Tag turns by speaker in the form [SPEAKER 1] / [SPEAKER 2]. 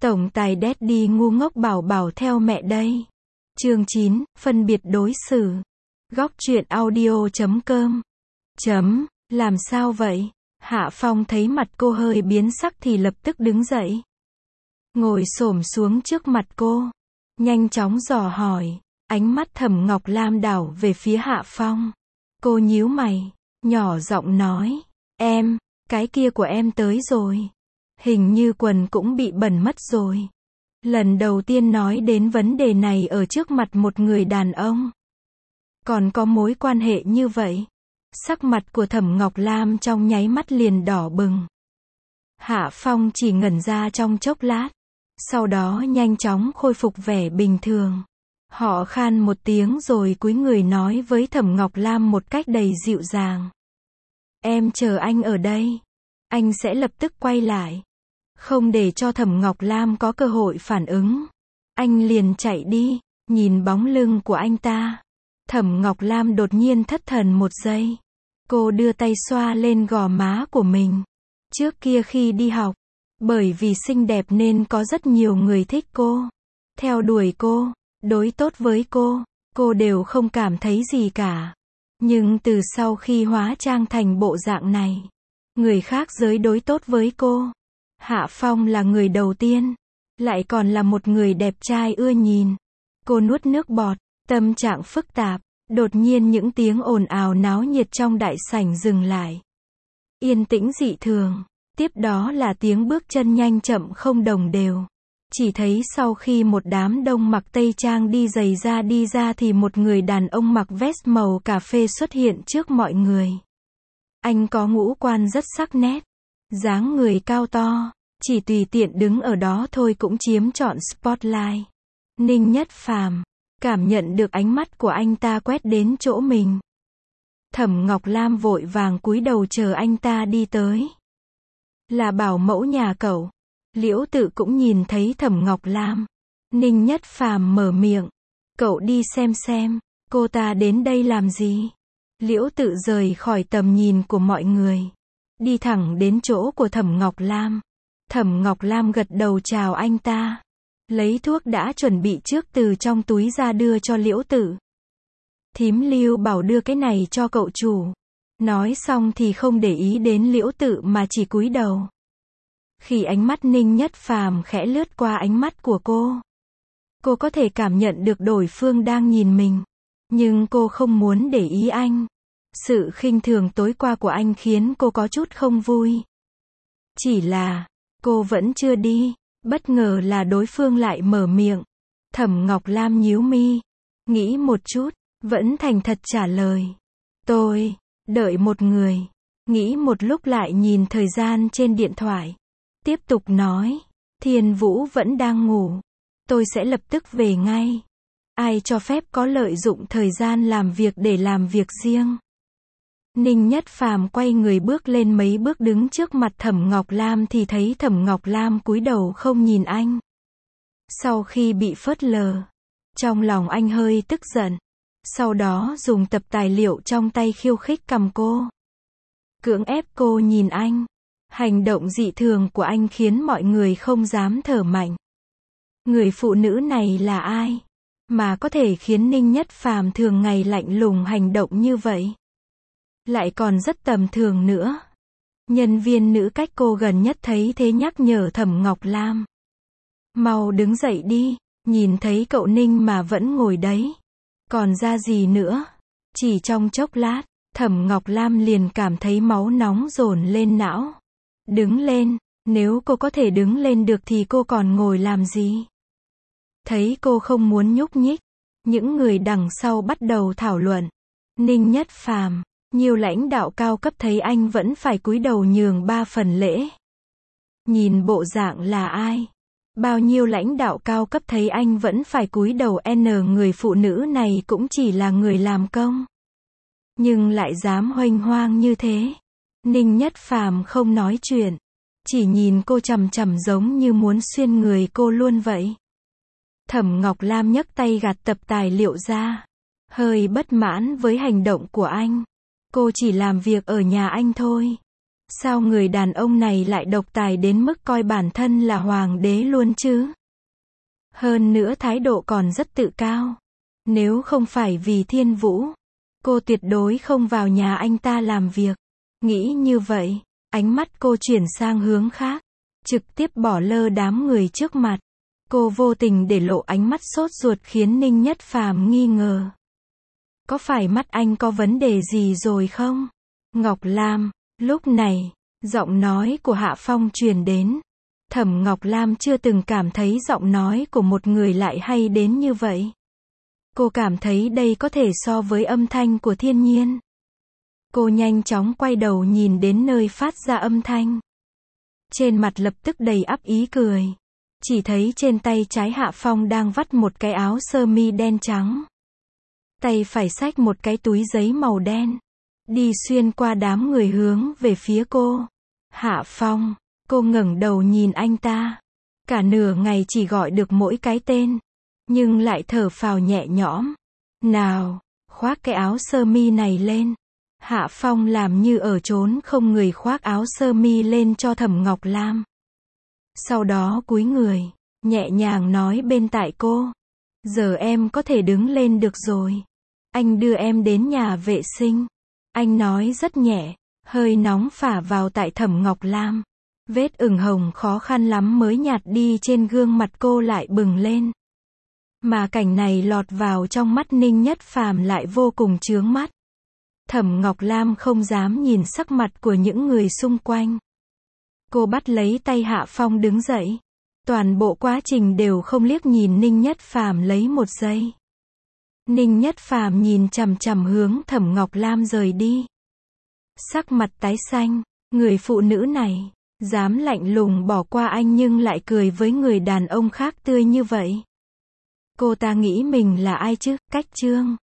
[SPEAKER 1] Tổng tài Daddy ngu ngốc bảo bảo theo mẹ đây. Chương 9, phân biệt đối xử. Góc truyện audio.com. Làm sao vậy? Hạ Phong thấy mặt cô hơi biến sắc thì lập tức đứng dậy. Ngồi xổm xuống trước mặt cô. Nhanh chóng dò hỏi. Ánh mắt Thẩm Ngọc Lam đảo về phía Hạ Phong. Cô nhíu mày, nhỏ giọng nói. Em, cái kia của em tới rồi. Hình như quần cũng bị bẩn mất rồi. Lần đầu tiên nói đến vấn đề này ở trước mặt một người đàn ông. Còn có mối quan hệ như vậy. Sắc mặt của Thẩm Ngọc Lam trong nháy mắt liền đỏ bừng. Hạ Phong chỉ ngẩn ra trong chốc lát. Sau đó nhanh chóng khôi phục vẻ bình thường. Họ khan một tiếng rồi cúi người nói với Thẩm Ngọc Lam một cách đầy dịu dàng. Em chờ anh ở đây. Anh sẽ lập tức quay lại. Không để cho Thẩm Ngọc Lam có cơ hội phản ứng. Anh liền chạy đi, nhìn bóng lưng của anh ta. Thẩm Ngọc Lam đột nhiên thất thần một giây. Cô đưa tay xoa lên gò má của mình. Trước kia khi đi học, bởi vì xinh đẹp nên có rất nhiều người thích cô. Theo đuổi cô, đối tốt với cô đều không cảm thấy gì cả. Nhưng từ sau khi hóa trang thành bộ dạng này, người khác giới đối tốt với cô. Hạ Phong là người đầu tiên, lại còn là một người đẹp trai ưa nhìn. Cô nuốt nước bọt, tâm trạng phức tạp. Đột nhiên những tiếng ồn ào náo nhiệt trong đại sảnh dừng lại. Yên tĩnh dị thường. Tiếp đó là tiếng bước chân nhanh chậm không đồng đều. Chỉ thấy sau khi một đám đông mặc tây trang đi giày da đi ra thì một người đàn ông mặc vest màu cà phê xuất hiện trước mọi người. Anh có ngũ quan rất sắc nét, dáng người cao to, chỉ tùy tiện đứng ở đó thôi cũng chiếm trọn spotlight. Ninh Nhất Phàm cảm nhận được ánh mắt của anh ta quét đến chỗ mình. Thẩm Ngọc Lam vội vàng cúi đầu chờ anh ta đi tới. Là bảo mẫu nhà cậu. Liễu Tự cũng nhìn thấy Thẩm Ngọc Lam. Ninh Nhất Phàm mở miệng. Cậu đi xem, cô ta đến đây làm gì? Liễu Tự rời khỏi tầm nhìn của mọi người. Đi thẳng đến chỗ của Thẩm Ngọc Lam. Thẩm Ngọc Lam gật đầu chào anh ta. Lấy thuốc đã chuẩn bị trước từ trong túi ra đưa cho Liễu Tự. Thím Lưu bảo đưa cái này cho cậu chủ. Nói xong thì không để ý đến Liễu Tự mà chỉ cúi đầu. Khi ánh mắt Ninh Nhất Phàm khẽ lướt qua ánh mắt của cô có thể cảm nhận được đối phương đang nhìn mình. Nhưng cô không muốn để ý anh. Sự khinh thường tối qua của anh khiến cô có chút không vui. Chỉ là, cô vẫn chưa đi. Bất ngờ là đối phương lại mở miệng. Thẩm Ngọc Lam nhíu mi. Nghĩ một chút, vẫn thành thật trả lời. Tôi, đợi một người. Nghĩ một lúc lại nhìn thời gian trên điện thoại. Tiếp tục nói. Thiên Vũ vẫn đang ngủ. Tôi sẽ lập tức về ngay. Ai cho phép có lợi dụng thời gian làm việc để làm việc riêng. Ninh Nhất Phàm quay người bước lên mấy bước đứng trước mặt Thẩm Ngọc Lam thì thấy Thẩm Ngọc Lam cúi đầu không nhìn anh. Sau khi bị phớt lờ, trong lòng anh hơi tức giận. Sau đó dùng tập tài liệu trong tay khiêu khích cầm cô. Cưỡng ép cô nhìn anh. Hành động dị thường của anh khiến mọi người không dám thở mạnh. Người phụ nữ này là ai? Mà có thể khiến Ninh Nhất Phàm thường ngày lạnh lùng hành động như vậy? Lại còn rất tầm thường nữa. Nhân viên nữ cách cô gần nhất thấy thế nhắc nhở Thẩm Ngọc Lam. Mau đứng dậy đi, nhìn thấy cậu Ninh mà vẫn ngồi đấy. Còn ra gì nữa? Chỉ trong chốc lát, Thẩm Ngọc Lam liền cảm thấy máu nóng dồn lên não. Đứng lên, nếu cô có thể đứng lên được thì cô còn ngồi làm gì? Thấy cô không muốn nhúc nhích, những người đằng sau bắt đầu thảo luận. Ninh Nhất Phàm, nhiều lãnh đạo cao cấp thấy anh vẫn phải cúi đầu nhường 3 phần lễ. Nhìn bộ dạng là ai? Bao nhiêu lãnh đạo cao cấp thấy anh vẫn phải cúi đầu người phụ nữ này cũng chỉ là người làm công. Nhưng lại dám huênh hoang như thế. Ninh Nhất Phàm không nói chuyện. Chỉ nhìn cô chằm chằm giống như muốn xuyên người cô luôn vậy. Thẩm Ngọc Lam nhấc tay gạt tập tài liệu ra. Hơi bất mãn với hành động của anh. Cô chỉ làm việc ở nhà anh thôi. Sao người đàn ông này lại độc tài đến mức coi bản thân là hoàng đế luôn chứ? Hơn nữa thái độ còn rất tự cao. Nếu không phải vì Thiên Vũ, cô tuyệt đối không vào nhà anh ta làm việc. Nghĩ như vậy, ánh mắt cô chuyển sang hướng khác, trực tiếp bỏ lơ đám người trước mặt. Cô vô tình để lộ ánh mắt sốt ruột khiến Ninh Nhất Phàm nghi ngờ. Có phải mắt anh có vấn đề gì rồi không? Ngọc Lam, lúc này, giọng nói của Hạ Phong truyền đến. Thẩm Ngọc Lam chưa từng cảm thấy giọng nói của một người lại hay đến như vậy. Cô cảm thấy đây có thể so với âm thanh của thiên nhiên. Cô nhanh chóng quay đầu nhìn đến nơi phát ra âm thanh. Trên mặt lập tức đầy ắp ý cười. Chỉ thấy trên tay trái Hạ Phong đang vắt một cái áo sơ mi đen trắng. Tay phải xách một cái túi giấy màu đen. Đi xuyên qua đám người hướng về phía cô. Hạ Phong, cô ngẩng đầu nhìn anh ta. Cả nửa ngày chỉ gọi được mỗi cái tên. Nhưng lại thở phào nhẹ nhõm. Nào, khoác cái áo sơ mi này lên. Hạ Phong làm như ở trốn không người khoác áo sơ mi lên cho Thẩm Ngọc Lam. Sau đó cúi người, nhẹ nhàng nói bên tai cô. Giờ em có thể đứng lên được rồi. Anh đưa em đến nhà vệ sinh. Anh nói rất nhẹ, hơi nóng phả vào tại Thẩm Ngọc Lam. Vết ửng hồng khó khăn lắm mới nhạt đi trên gương mặt cô lại bừng lên. Mà cảnh này lọt vào trong mắt Ninh Nhất Phàm lại vô cùng chướng mắt. Thẩm Ngọc Lam không dám nhìn sắc mặt của những người xung quanh. Cô bắt lấy tay Hạ Phong đứng dậy. Toàn bộ quá trình đều không liếc nhìn Ninh Nhất Phàm lấy một giây. Ninh Nhất Phàm nhìn chằm chằm hướng Thẩm Ngọc Lam rời đi. Sắc mặt tái xanh, người phụ nữ này, dám lạnh lùng bỏ qua anh nhưng lại cười với người đàn ông khác tươi như vậy. Cô ta nghĩ mình là ai chứ? Cách Trương.